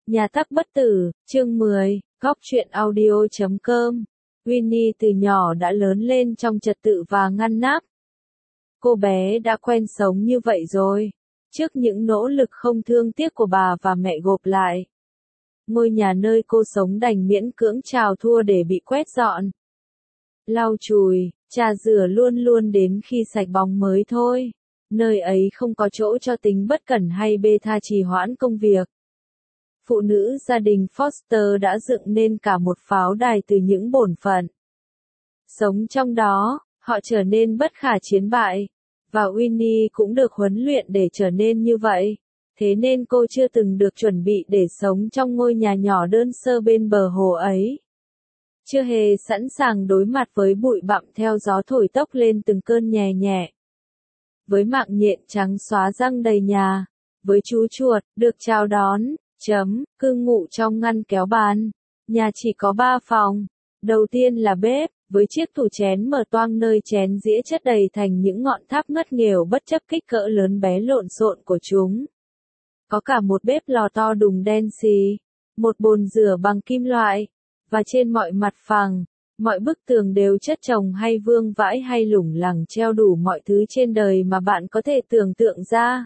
Nhà tắc bất tử, chương 10, góc truyện audio.com. Winnie từ nhỏ đã lớn lên trong trật tự và ngăn nắp. Cô bé đã quen sống như vậy rồi. Trước những nỗ lực không thương tiếc của bà và mẹ gộp lại, ngôi nhà nơi cô sống đành miễn cưỡng chào thua để bị quét dọn, lau chùi, trà rửa luôn luôn đến khi sạch bóng mới thôi. Nơi ấy không có chỗ cho tính bất cẩn hay bê tha trì hoãn công việc. Phụ nữ gia đình Foster đã dựng nên cả một pháo đài từ những bổn phận. Sống trong đó, họ trở nên bất khả chiến bại, và Winnie cũng được huấn luyện để trở nên như vậy. Thế nên cô chưa từng được chuẩn bị để sống trong ngôi nhà nhỏ đơn sơ bên bờ hồ ấy. Chưa hề sẵn sàng đối mặt với bụi bặm theo gió thổi tốc lên từng cơn nhẹ nhẹ. Với mạng nhện trắng xóa răng đầy nhà, với chú chuột được chào đón, cư ngụ trong ngăn kéo bàn. Nhà chỉ có 3 phòng. Đầu tiên là bếp, với chiếc tủ chén mở toang nơi chén dĩa chất đầy thành những ngọn tháp ngất nghèo bất chấp kích cỡ lớn bé lộn xộn của chúng. Có cả một bếp lò to đùng đen xì, một bồn rửa bằng kim loại, và trên mọi mặt phẳng, mọi bức tường đều chất chồng hay vương vãi hay lủng lẳng treo đủ mọi thứ trên đời mà bạn có thể tưởng tượng ra.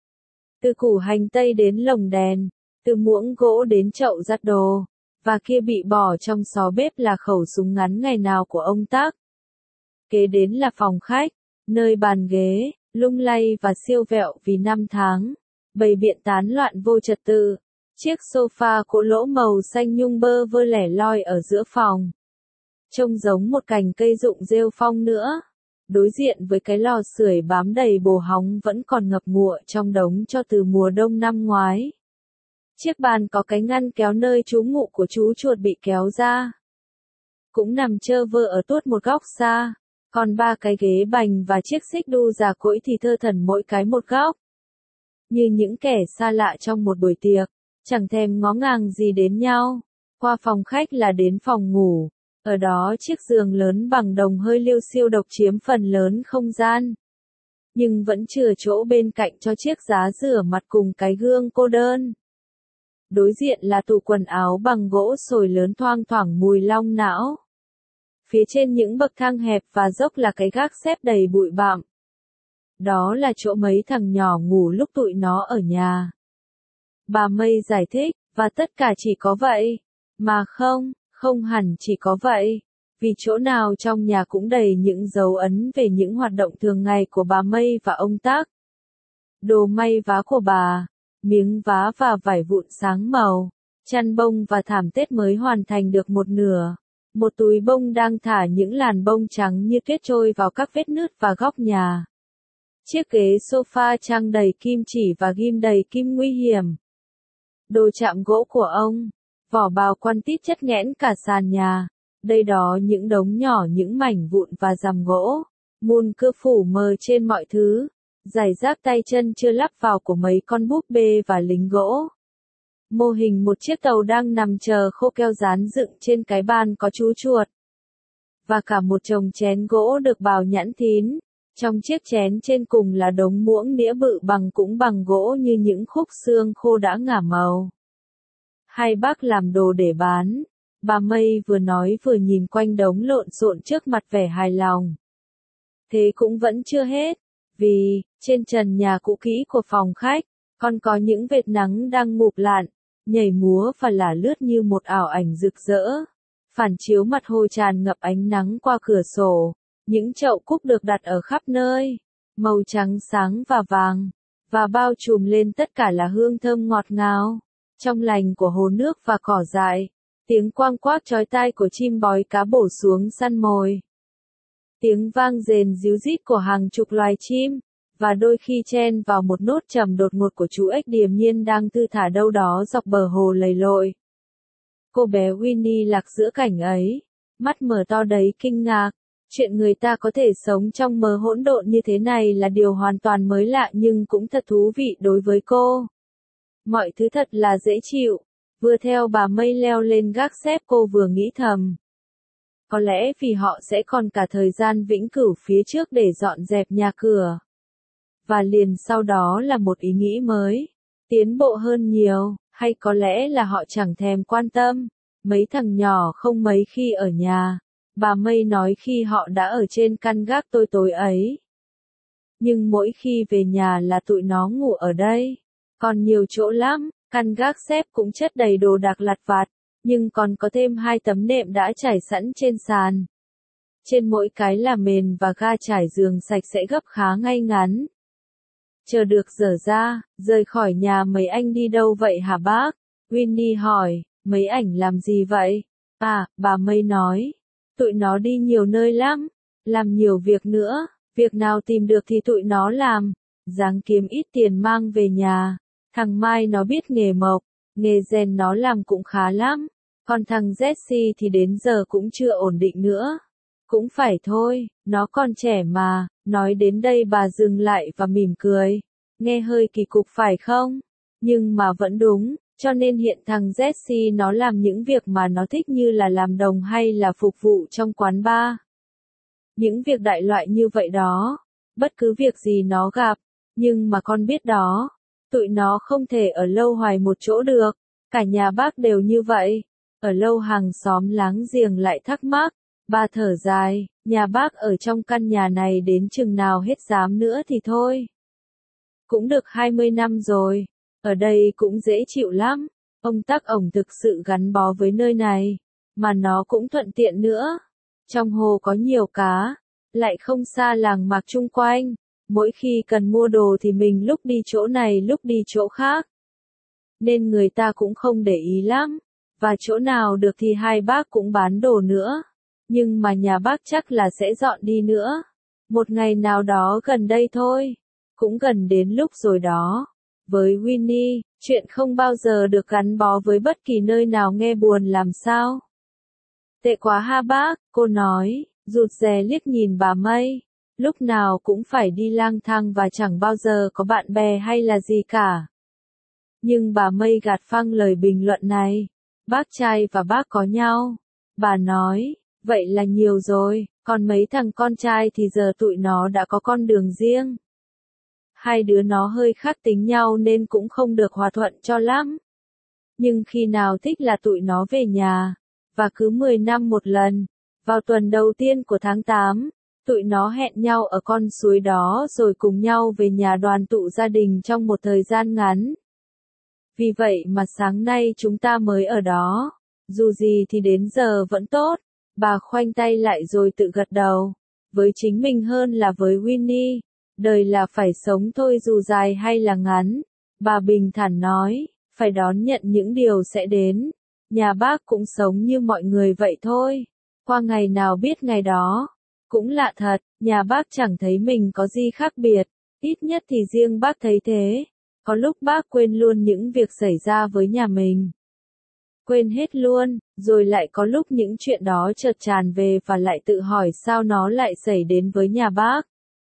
Từ củ hành tây đến lồng đèn, từ muỗng gỗ đến chậu giặt đồ, và kia bị bỏ trong xó bếp là khẩu súng ngắn ngày nào của ông Tắc. Kế đến là phòng khách, nơi bàn ghế, lung lay và siêu vẹo vì năm tháng, bày biện tán loạn vô trật tự. Chiếc sofa cỗ lỗ màu xanh nhung bơ vơ lẻ loi ở giữa phòng, trông giống một cành cây rụng rêu phong nữa. Đối diện với cái lò sưởi bám đầy bồ hóng vẫn còn ngập ngụa trong đống cho từ mùa đông năm ngoái. Chiếc bàn có cái ngăn kéo nơi trú ngụ của chú chuột bị kéo ra, cũng nằm trơ vơ ở tuốt một góc xa, còn 3 cái ghế bành và chiếc xích đu già cỗi thì thơ thẩn mỗi cái một góc. Như những kẻ xa lạ trong một buổi tiệc, chẳng thèm ngó ngàng gì đến nhau. Qua phòng khách là đến phòng ngủ, ở đó chiếc giường lớn bằng đồng hơi liêu xiêu độc chiếm phần lớn không gian. Nhưng vẫn chừa chỗ bên cạnh cho chiếc giá rửa mặt cùng cái gương cô đơn. Đối diện là tủ quần áo bằng gỗ sồi lớn thoang thoảng mùi long não. Phía trên những bậc thang hẹp và dốc là cái gác xếp đầy bụi bặm. Đó là chỗ mấy thằng nhỏ ngủ lúc tụi nó ở nhà. Bà May giải thích, và tất cả chỉ có vậy. Mà không hẳn chỉ có vậy. Vì chỗ nào trong nhà cũng đầy những dấu ấn về những hoạt động thường ngày của bà May và ông Tắc. Đồ may vá của bà, miếng vá và vải vụn sáng màu, chăn bông và thảm tết mới hoàn thành được một nửa. Một túi bông đang thả những làn bông trắng như tuyết trôi vào các vết nứt và góc nhà. Chiếc ghế sofa trang đầy kim chỉ và ghim đầy kim nguy hiểm. Đồ chạm gỗ của ông, vỏ bào quan tít chất nghẽn cả sàn nhà. Đây đó những đống nhỏ những mảnh vụn và rằm gỗ, mùn cưa phủ mờ trên mọi thứ. Giải rác tay chân chưa lắp vào của mấy con búp bê và lính gỗ. Mô hình một chiếc tàu đang nằm chờ khô keo dán dựng trên cái bàn có chú chuột. Và cả một chồng chén gỗ được bào nhẵn thín. Trong chiếc chén trên cùng là đống muỗng nĩa bự cũng bằng gỗ như những khúc xương khô đã ngả màu. Hai bác làm đồ để bán. Bà May vừa nói vừa nhìn quanh đống lộn xộn trước mặt vẻ hài lòng. Thế cũng vẫn chưa hết. Vì, trên trần nhà cũ kỹ của phòng khách, còn có những vệt nắng đang ngụp lặn, nhảy múa và lả lướt như một ảo ảnh rực rỡ. Phản chiếu mặt hồ tràn ngập ánh nắng qua cửa sổ. Những chậu cúc được đặt ở khắp nơi, màu trắng sáng và vàng, và bao trùm lên tất cả là hương thơm ngọt ngào, trong lành của hồ nước và cỏ dại. Tiếng quang quác chói tai của chim bói cá bổ xuống săn mồi. Tiếng vang rền ríu rít của hàng chục loài chim, và đôi khi chen vào một nốt trầm đột ngột của chú ếch điềm nhiên đang thư thả đâu đó dọc bờ hồ lầy lội. Cô bé Winnie lạc giữa cảnh ấy, mắt mở to đầy kinh ngạc. Chuyện người ta có thể sống trong mớ hỗn độn như thế này là điều hoàn toàn mới lạ nhưng cũng thật thú vị đối với cô. Mọi thứ thật là dễ chịu. Vừa theo bà May leo lên gác xếp cô vừa nghĩ thầm. Có lẽ vì họ sẽ còn cả thời gian vĩnh cửu phía trước để dọn dẹp nhà cửa. Và liền sau đó là một ý nghĩ mới. Tiến bộ hơn nhiều, Hay có lẽ là họ chẳng thèm quan tâm. Mấy thằng nhỏ không mấy khi ở nhà. Bà Mây nói khi họ đã ở trên căn gác tối ấy. Nhưng mỗi khi về nhà là tụi nó ngủ ở đây. Còn nhiều chỗ lắm, căn gác xếp cũng chất đầy đồ đạc lặt vặt, nhưng còn có thêm 2 tấm nệm đã trải sẵn trên sàn. Trên mỗi cái là mền và ga trải giường sạch sẽ gấp khá ngay ngắn. Chờ được dở ra, rời khỏi nhà mấy anh đi đâu vậy hả bác? Winnie hỏi, mấy ảnh làm gì vậy? À, bà Mây nói, tụi nó đi nhiều nơi lắm, làm nhiều việc nữa, việc nào tìm được thì tụi nó làm, ráng kiếm ít tiền mang về nhà. Thằng Mai nó biết nghề mộc, nghề rèn nó làm cũng khá lắm, còn thằng Jesse thì đến giờ cũng chưa ổn định nữa. Cũng phải thôi, nó còn trẻ mà. Nói đến đây bà dừng lại và mỉm cười. Nghe hơi kỳ cục phải không? Nhưng mà vẫn đúng, cho nên hiện thằng Jesse nó làm những việc mà nó thích như là làm đồng hay là phục vụ trong quán bar. Những việc đại loại như vậy đó. Bất cứ việc gì nó gặp. Nhưng mà con biết đó, tụi nó không thể ở lâu hoài một chỗ được. Cả nhà bác đều như vậy. Ở lâu hàng xóm láng giềng lại thắc mắc. Bà thở dài, nhà bác ở trong căn nhà này đến chừng nào hết dám nữa thì thôi. Cũng được 20 năm rồi, ở đây cũng dễ chịu lắm, ông Tắc ổng thực sự gắn bó với nơi này, mà nó cũng thuận tiện nữa. Trong hồ có nhiều cá, lại không xa làng mạc chung quanh, mỗi khi cần mua đồ thì mình lúc đi chỗ này lúc đi chỗ khác. Nên người ta cũng không để ý lắm, và chỗ nào được thì hai bác cũng bán đồ nữa. Nhưng mà nhà bác chắc là sẽ dọn đi nữa. Một ngày nào đó gần đây thôi. Cũng gần đến lúc rồi đó. Với Winnie, chuyện không bao giờ được gắn bó với bất kỳ nơi nào nghe buồn làm sao. Tệ quá ha bác, cô nói, rụt rè liếc nhìn bà Mây. Lúc nào cũng phải đi lang thang và chẳng bao giờ có bạn bè hay là gì cả. Nhưng bà Mây gạt phăng lời bình luận này. Bác trai và bác có nhau. Bà nói. Vậy là nhiều rồi, còn mấy thằng con trai thì giờ tụi nó đã có con đường riêng. Hai đứa nó hơi khác tính nhau nên cũng không được hòa thuận cho lắm. Nhưng khi nào thích là tụi nó về nhà, và cứ 10 năm một lần, vào tuần đầu tiên của tháng 8, tụi nó hẹn nhau ở con suối đó rồi cùng nhau về nhà đoàn tụ gia đình trong một thời gian ngắn. Vì vậy mà sáng nay chúng ta mới ở đó, dù gì thì đến giờ vẫn tốt. Bà khoanh tay lại rồi tự gật đầu. Với chính mình hơn là với Winnie. Đời là phải sống thôi dù dài hay là ngắn. Bà bình thản nói, phải đón nhận những điều sẽ đến. Nhà bác cũng sống như mọi người vậy thôi. Qua ngày nào biết ngày đó. Cũng lạ thật, nhà bác chẳng thấy mình có gì khác biệt. Ít nhất thì riêng bác thấy thế. Có lúc bác quên luôn những việc xảy ra với nhà mình. Quên hết luôn, rồi lại có lúc những chuyện đó chợt tràn về và lại tự hỏi sao nó lại xảy đến với nhà bác.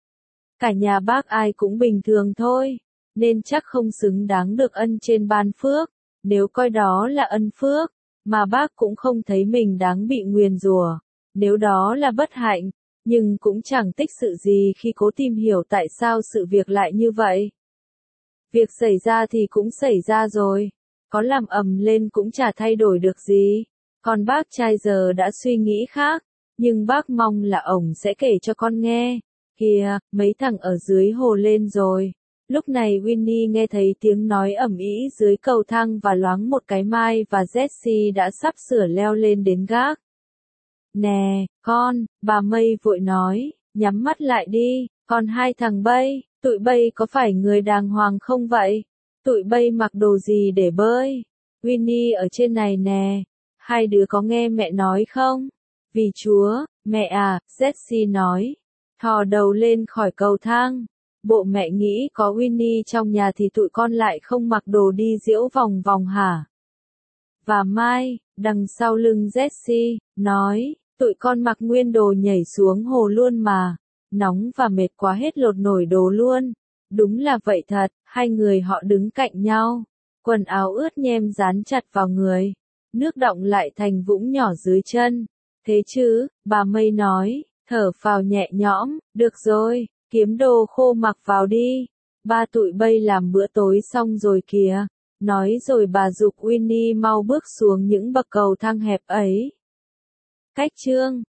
Cả nhà bác ai cũng bình thường thôi, nên chắc không xứng đáng được ân trên ban phước, nếu coi đó là ân phước, mà bác cũng không thấy mình đáng bị nguyền rủa, nếu đó là bất hạnh, nhưng cũng chẳng tích sự gì khi cố tìm hiểu tại sao sự việc lại như vậy. Việc xảy ra thì cũng xảy ra rồi. Có làm ầm lên cũng chả thay đổi được gì. Còn bác trai giờ đã suy nghĩ khác, nhưng bác mong là ổng sẽ kể cho con nghe. Kìa, mấy thằng ở dưới hồ lên rồi. Lúc này Winnie nghe thấy tiếng nói ầm ĩ dưới cầu thang và loáng một cái Mai và Jessie đã sắp sửa leo lên đến gác. Nè, con, bà Mây vội nói, nhắm mắt lại đi, còn hai thằng bay, tụi bay có phải người đàng hoàng không vậy? Tụi bay mặc đồ gì để bơi? Winnie ở trên này nè. Hai đứa có nghe mẹ nói không? Vì Chúa, mẹ à, Jessie nói. Thò đầu lên khỏi cầu thang. Bộ mẹ nghĩ có Winnie trong nhà thì tụi con lại không mặc đồ đi diễu vòng vòng hả? Và Mai, đằng sau lưng Jessie, nói, tụi con mặc nguyên đồ nhảy xuống hồ luôn mà. Nóng và mệt quá hết lột nổi đồ luôn. Đúng là vậy thật, hai người họ đứng cạnh nhau. Quần áo ướt nhem dán chặt vào người. Nước đọng lại thành vũng nhỏ dưới chân. Thế chứ, bà Mây nói, thở phào nhẹ nhõm, được rồi, kiếm đồ khô mặc vào đi. Ba tụi bay làm bữa tối xong rồi kìa. Nói rồi bà giục Winnie mau bước xuống những bậc cầu thang hẹp ấy. Cách chương